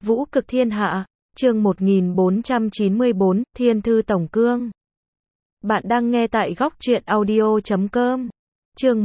Vũ cực thiên hạ, chương 1494, Thiên thư tổng cương. Bạn đang nghe tại góc truyện audio.com. Chương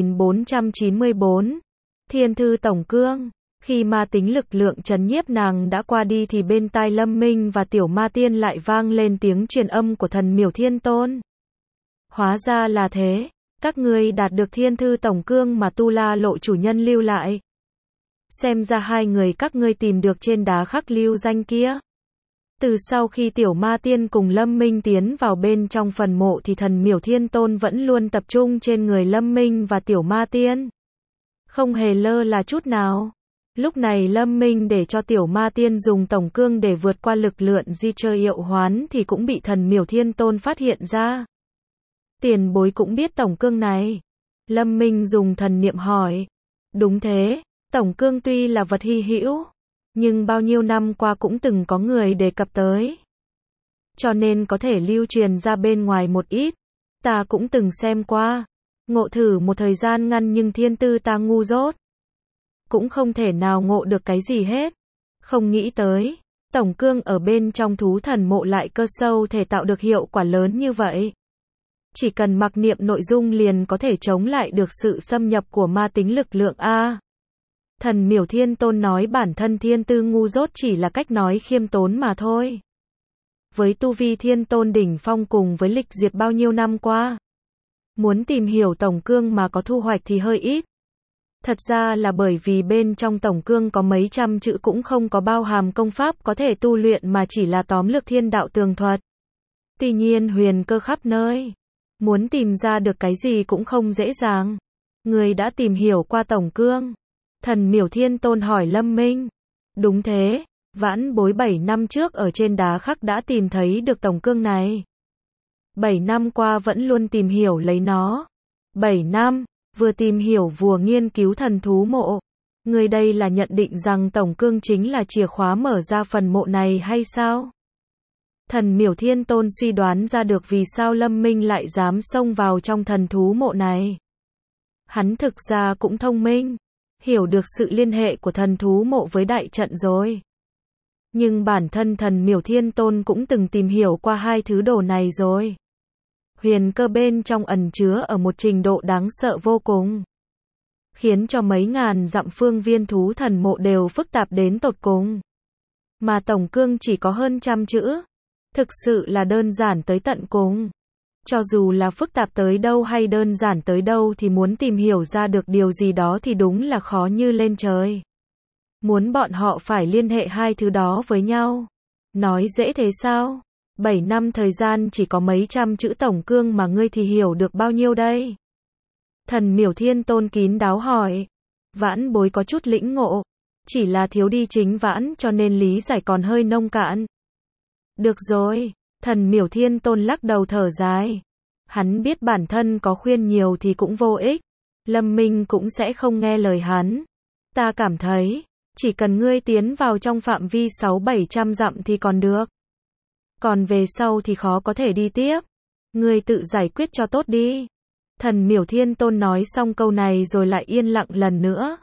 1494, Thiên thư tổng cương. Khi ma tính lực lượng trấn nhiếp nàng đã qua đi thì bên tai Lâm Minh và Tiểu Ma Tiên lại vang lên tiếng truyền âm của thần Miểu Thiên Tôn. Hóa ra là thế, các ngươi đạt được Thiên thư tổng cương mà Tu La Lộ chủ nhân lưu lại. Xem ra hai người các ngươi tìm được trên đá khắc lưu danh kia. Từ sau khi Tiểu Ma Tiên cùng Lâm Minh tiến vào bên trong phần mộ thì thần Miểu Thiên Tôn vẫn luôn tập trung trên người Lâm Minh và Tiểu Ma Tiên. Không hề lơ là chút nào. Lúc này Lâm Minh để cho Tiểu Ma Tiên dùng tổng cương để vượt qua lực lượng di chơi triệu hoán thì cũng bị thần Miểu Thiên Tôn phát hiện ra. Tiền bối cũng biết tổng cương này. Lâm Minh dùng thần niệm hỏi. Đúng thế, tổng cương tuy là vật hy hữu, nhưng bao nhiêu năm qua cũng từng có người đề cập tới. Cho nên có thể lưu truyền ra bên ngoài một ít. Ta cũng từng xem qua. Ngộ thử một thời gian ngắn nhưng thiên tư ta ngu dốt. Cũng không thể nào ngộ được cái gì hết. Không nghĩ tới, tổng cương ở bên trong thú thần mộ lại cơ sâu thể tạo được hiệu quả lớn như vậy. Chỉ cần mặc niệm nội dung liền có thể chống lại được sự xâm nhập của ma tính lực lượng A. Thần Miểu Thiên Tôn nói bản thân thiên tư ngu dốt chỉ là cách nói khiêm tốn mà thôi. Với tu vi Thiên Tôn đỉnh phong cùng với lịch duyệt bao nhiêu năm qua, muốn tìm hiểu tổng cương mà có thu hoạch thì hơi ít. Thật ra là bởi vì bên trong tổng cương có mấy trăm chữ cũng không có bao hàm công pháp có thể tu luyện mà chỉ là tóm lược thiên đạo tường thuật. Tuy nhiên huyền cơ khắp nơi. Muốn tìm ra được cái gì cũng không dễ dàng. Người đã tìm hiểu qua tổng cương. Thần Miểu Thiên Tôn hỏi Lâm Minh. Đúng thế, vãn bối 7 năm trước ở trên đá khắc đã tìm thấy được tổng cương này. 7 năm qua vẫn luôn tìm hiểu lấy nó. 7 năm, vừa tìm hiểu vừa nghiên cứu thần thú mộ. Người đây là nhận định rằng tổng cương chính là chìa khóa mở ra phần mộ này hay sao? Thần Miểu Thiên Tôn suy đoán ra được vì sao Lâm Minh lại dám xông vào trong thần thú mộ này. Hắn thực ra cũng thông minh, hiểu được sự liên hệ của thần thú mộ với đại trận rồi. Nhưng bản thân thần Miểu Thiên Tôn cũng từng tìm hiểu qua hai thứ đồ này rồi. Huyền cơ bên trong ẩn chứa ở một trình độ đáng sợ vô cùng. Khiến cho mấy ngàn dặm phương viên thú thần mộ đều phức tạp đến tột cùng. Mà tổng cương chỉ có hơn 100 chữ. Thực sự là đơn giản tới tận cùng. Cho dù là phức tạp tới đâu hay đơn giản tới đâu thì muốn tìm hiểu ra được điều gì đó thì đúng là khó như lên trời. Muốn bọn họ phải liên hệ hai thứ đó với nhau. Nói dễ thế sao? 7 năm thời gian chỉ có mấy trăm chữ tổng cương mà ngươi thì hiểu được bao nhiêu đây? Thần Miểu Thiên Tôn kín đáo hỏi. Vãn bối có chút lĩnh ngộ. Chỉ là thiếu đi chính vãn cho nên lý giải còn hơi nông cạn. Được rồi, thần Miểu Thiên Tôn lắc đầu thở dài. Hắn biết bản thân có khuyên nhiều thì cũng vô ích. Lâm Minh cũng sẽ không nghe lời hắn. Ta cảm thấy, chỉ cần ngươi tiến vào trong phạm vi 600-700 dặm thì còn được. Còn về sau thì khó có thể đi tiếp. Ngươi tự giải quyết cho tốt đi. Thần Miểu Thiên Tôn nói xong câu này rồi lại yên lặng lần nữa.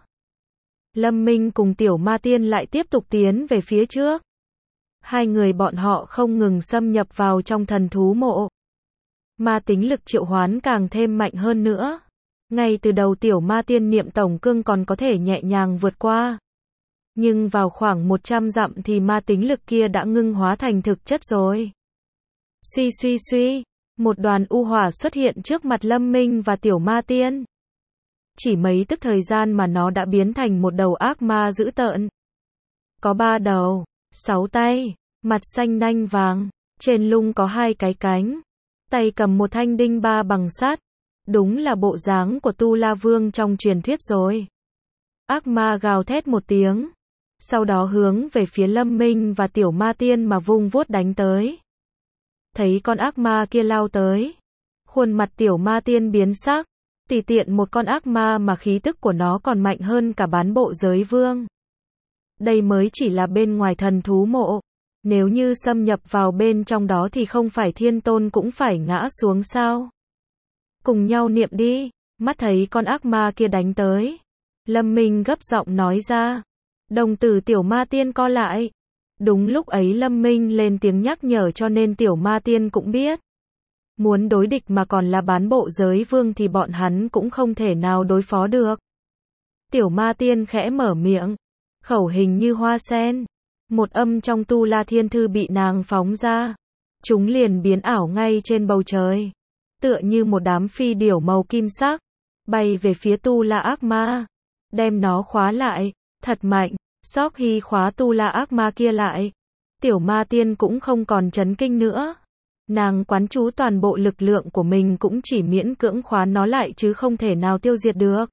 Lâm Minh cùng Tiểu Ma Tiên lại tiếp tục tiến về phía trước. Hai người bọn họ không ngừng xâm nhập vào trong thần thú mộ. Ma tính lực triệu hoán càng thêm mạnh hơn nữa. Ngay từ đầu Tiểu Ma Tiên niệm tổng cương còn có thể nhẹ nhàng vượt qua. Nhưng vào khoảng 100 dặm thì ma tính lực kia đã ngưng hóa thành thực chất rồi. Suy suy suy, một đoàn u hỏa xuất hiện trước mặt Lâm Minh và Tiểu Ma Tiên. Chỉ mấy tức thời gian mà nó đã biến thành một đầu ác ma dữ tợn. Có 3 đầu, 6 tay, mặt xanh nanh vàng, trên lưng có 2 cái cánh, tay cầm một thanh đinh ba bằng sắt. Đúng là bộ dáng của Tu La Vương trong truyền thuyết rồi. Ác ma gào thét một tiếng, sau đó hướng về phía Lâm Minh và Tiểu Ma Tiên mà vung vuốt đánh tới. Thấy con ác ma kia lao tới, khuôn mặt Tiểu Ma Tiên biến sắc, tùy tiện một con ác ma mà khí tức của nó còn mạnh hơn cả bán bộ giới vương. Đây mới chỉ là bên ngoài thần thú mộ. Nếu như xâm nhập vào bên trong đó thì không phải Thiên Tôn cũng phải ngã xuống sao? Cùng nhau niệm đi. Mắt thấy con ác ma kia đánh tới. Lâm Minh gấp giọng nói ra. Đồng tử tiểu ma tiên co lại. Đúng lúc ấy Lâm Minh lên tiếng nhắc nhở cho nên tiểu ma tiên cũng biết. Muốn đối địch mà còn là bán bộ giới vương thì bọn hắn cũng không thể nào đối phó được. Tiểu ma tiên khẽ mở miệng. Khẩu hình như hoa sen. Một âm trong tu la thiên thư bị nàng phóng ra. Chúng liền biến ảo ngay trên bầu trời. Tựa như một đám phi điểu màu kim sắc. Bay về phía tu la ác ma. Đem nó khóa lại. Thật mạnh. Sóc Hy khóa tu la ác ma kia lại. Tiểu ma tiên cũng không còn chấn kinh nữa. Nàng quán chú toàn bộ lực lượng của mình cũng chỉ miễn cưỡng khóa nó lại chứ không thể nào tiêu diệt được.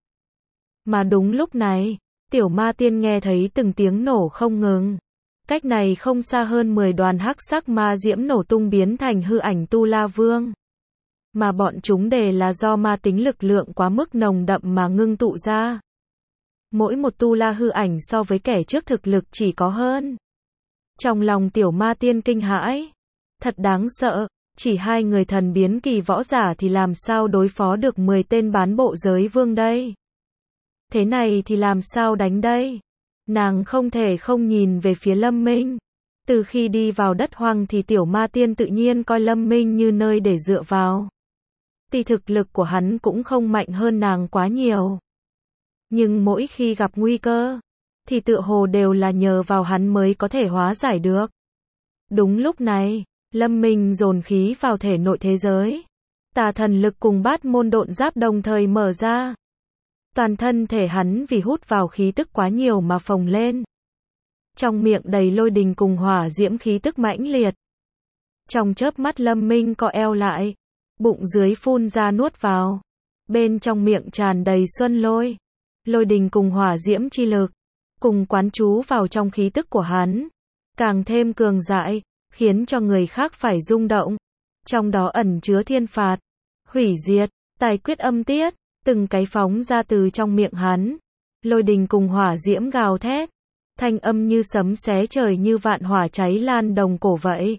Mà đúng lúc này, tiểu ma tiên nghe thấy từng tiếng nổ không ngừng. Cách này không xa hơn 10 đoàn hắc sắc ma diễm nổ tung biến thành hư ảnh tu la vương. Mà bọn chúng đều là do ma tính lực lượng quá mức nồng đậm mà ngưng tụ ra. Mỗi một tu la hư ảnh so với kẻ trước thực lực chỉ có hơn. Trong lòng tiểu ma tiên kinh hãi. Thật đáng sợ, chỉ 2 người thần biến kỳ võ giả thì làm sao đối phó được 10 tên bán bộ giới vương đây? Thế này thì làm sao đánh đây? Nàng không thể không nhìn về phía Lâm Minh. Từ khi đi vào đất hoang thì tiểu ma tiên tự nhiên coi Lâm Minh như nơi để dựa vào. Tuy thực lực của hắn cũng không mạnh hơn nàng quá nhiều. Nhưng mỗi khi gặp nguy cơ, thì tựa hồ đều là nhờ vào hắn mới có thể hóa giải được. Đúng lúc này, Lâm Minh dồn khí vào thể nội thế giới. Tà thần lực cùng bát môn độn giáp đồng thời mở ra. Toàn thân thể hắn vì hút vào khí tức quá nhiều mà phồng lên. Trong miệng đầy lôi đình cùng hỏa diễm khí tức mãnh liệt. Trong chớp mắt Lâm Minh co eo lại. Bụng dưới phun ra nuốt vào. Bên trong miệng tràn đầy xuân lôi. Lôi đình cùng hỏa diễm chi lực. Cùng quán chú vào trong khí tức của hắn. Càng thêm cường dại. Khiến cho người khác phải rung động. Trong đó ẩn chứa thiên phạt. Hủy diệt. Tài quyết âm tiết. Từng cái phóng ra từ trong miệng hắn. Lôi đình cùng hỏa diễm gào thét. Thanh âm như sấm xé trời như vạn hỏa cháy lan đồng cổ vậy.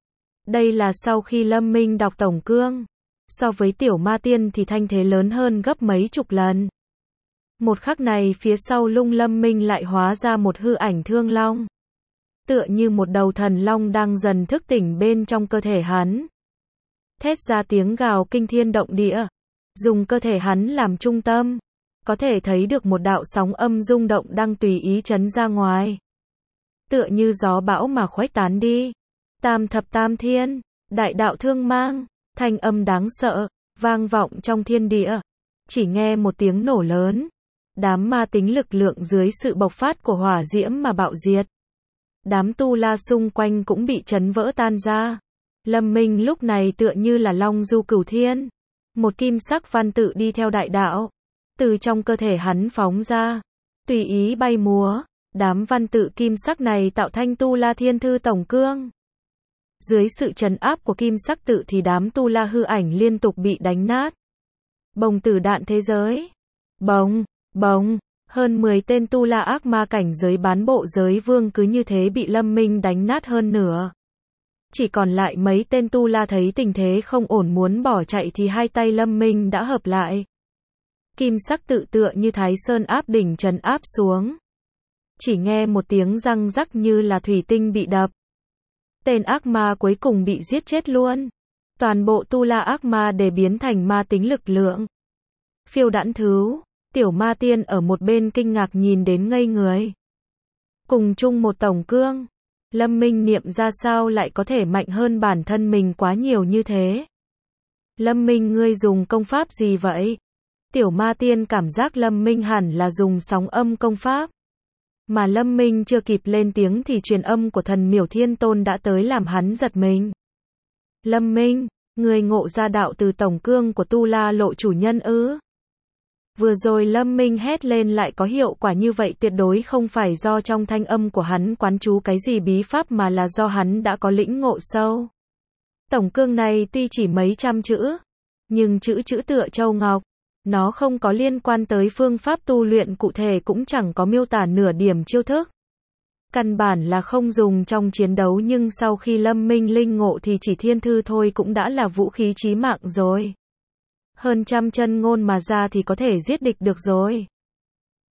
Đây là sau khi Lâm Minh đọc tổng cương. So với tiểu ma tiên thì thanh thế lớn hơn gấp mấy chục lần. Một khắc này phía sau lung Lâm Minh lại hóa ra một hư ảnh thương long. Tựa như một đầu thần long đang dần thức tỉnh bên trong cơ thể hắn. Thét ra tiếng gào kinh thiên động địa. Dùng cơ thể hắn làm trung tâm. Có thể thấy được một đạo sóng âm rung động đang tùy ý chấn ra ngoài. Tựa như gió bão mà khuếch tán đi. Tam thập tam thiên, đại đạo thương mang, thanh âm đáng sợ, vang vọng trong thiên địa. Chỉ nghe một tiếng nổ lớn. Đám ma tính lực lượng dưới sự bộc phát của hỏa diễm mà bạo diệt. Đám tu la xung quanh cũng bị chấn vỡ tan ra. Lâm Minh lúc này tựa như là long du cửu thiên. Một kim sắc văn tự đi theo đại đạo. Từ trong cơ thể hắn phóng ra. Tùy ý bay múa. Đám văn tự kim sắc này tạo thành tu la thiên thư tổng cương. Dưới sự trấn áp của kim sắc tự thì đám tu la hư ảnh liên tục bị đánh nát. Bồng tử đạn thế giới. Bồng, bồng. Hơn 10 tên tu la ác ma cảnh giới bán bộ giới vương cứ như thế bị Lâm Minh đánh nát hơn nửa. Chỉ còn lại mấy tên tu la thấy tình thế không ổn muốn bỏ chạy thì hai tay Lâm Minh đã hợp lại. Kim sắc tự tựa như Thái Sơn áp đỉnh trấn áp xuống. Chỉ nghe một tiếng răng rắc như là thủy tinh bị đập. Tên ác ma cuối cùng bị giết chết luôn. Toàn bộ tu la ác ma đều biến thành ma tính lực lượng. Phiêu đãn thứ, tiểu ma tiên ở một bên kinh ngạc nhìn đến ngây người. Cùng chung một tổng cương. Lâm Minh niệm ra sao lại có thể mạnh hơn bản thân mình quá nhiều như thế. Lâm Minh ngươi dùng công pháp gì vậy? Tiểu ma tiên cảm giác Lâm Minh hẳn là dùng sóng âm công pháp. Mà Lâm Minh chưa kịp lên tiếng thì truyền âm của thần Miểu Thiên Tôn đã tới làm hắn giật mình. Lâm Minh, ngươi ngộ ra đạo từ tổng cương của tu la lộ chủ nhân ư? Vừa rồi Lâm Minh hét lên lại có hiệu quả như vậy tuyệt đối không phải do trong thanh âm của hắn quán chú cái gì bí pháp mà là do hắn đã có lĩnh ngộ sâu. Tổng cương này tuy chỉ mấy trăm chữ, nhưng chữ tựa châu ngọc. Nó không có liên quan tới phương pháp tu luyện cụ thể cũng chẳng có miêu tả nửa điểm chiêu thức. Căn bản là không dùng trong chiến đấu nhưng sau khi Lâm Minh linh ngộ thì chỉ thiên thư thôi cũng đã là vũ khí chí mạng rồi. Hơn trăm chân ngôn mà ra thì có thể giết địch được rồi.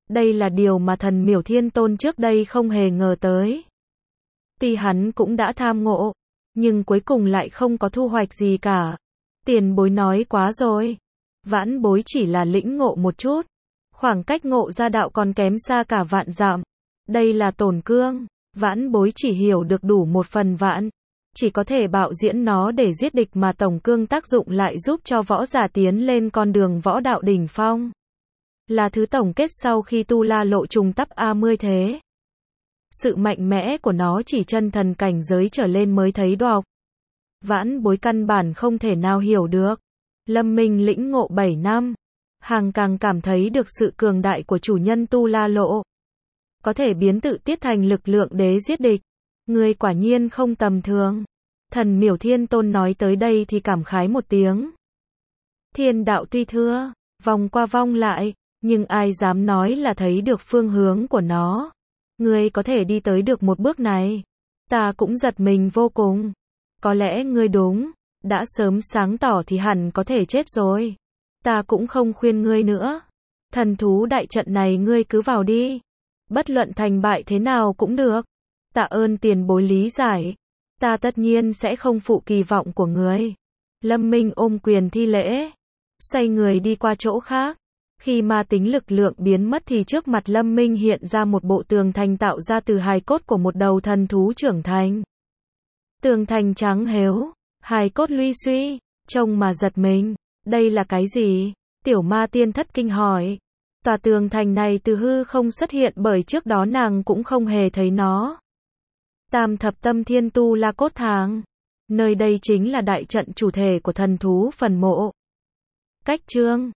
Đây là điều mà thần Miểu Thiên Tôn trước đây không hề ngờ tới. Tuy hắn cũng đã tham ngộ, nhưng cuối cùng lại không có thu hoạch gì cả. Tiền bối nói quá rồi. Vãn bối chỉ là lĩnh ngộ một chút. Khoảng cách ngộ ra đạo còn kém xa cả vạn dặm. Đây là tổn cương. Vãn bối chỉ hiểu được đủ một phần vạn. Chỉ có thể bạo diễn nó để giết địch mà tổng cương tác dụng lại giúp cho võ giả tiến lên con đường võ đạo đỉnh phong. Là thứ tổng kết sau khi tu la lộ trùng tắp A10 thế. Sự mạnh mẽ của nó chỉ chân thần cảnh giới trở lên mới thấy đọc. Vãn bối căn bản không thể nào hiểu được. Lâm Minh lĩnh ngộ 7 năm. Hàng càng cảm thấy được sự cường đại của chủ nhân tu la lộ. Có thể biến tự tiết thành lực lượng đế giết địch. Người quả nhiên không tầm thường. Thần Miểu Thiên Tôn nói tới đây thì cảm khái một tiếng. Thiên đạo tuy thưa, vòng qua vòng lại, nhưng ai dám nói là thấy được phương hướng của nó. Ngươi có thể đi tới được một bước này. Ta cũng giật mình vô cùng. Có lẽ ngươi đúng, đã sớm sáng tỏ thì hẳn có thể chết rồi. Ta cũng không khuyên ngươi nữa. Thần thú đại trận này ngươi cứ vào đi. Bất luận thành bại thế nào cũng được. Tạ ơn tiền bối lý giải. Ta tất nhiên sẽ không phụ kỳ vọng của ngươi. Lâm Minh ôm quyền thi lễ. Xoay người đi qua chỗ khác. Khi ma tính lực lượng biến mất thì trước mặt Lâm Minh hiện ra một bộ tường thành tạo ra từ hài cốt của một đầu thần thú trưởng thành. Tường thành trắng hếu, hài cốt luy suy, trông mà giật mình. Đây là cái gì? Tiểu ma tiên thất kinh hỏi. Tòa tường thành này từ hư không xuất hiện bởi trước đó nàng cũng không hề thấy nó. Tam thập tâm thiên tu la cốt thang. Nơi đây chính là đại trận chủ thể của thần thú phần mộ. Cách chương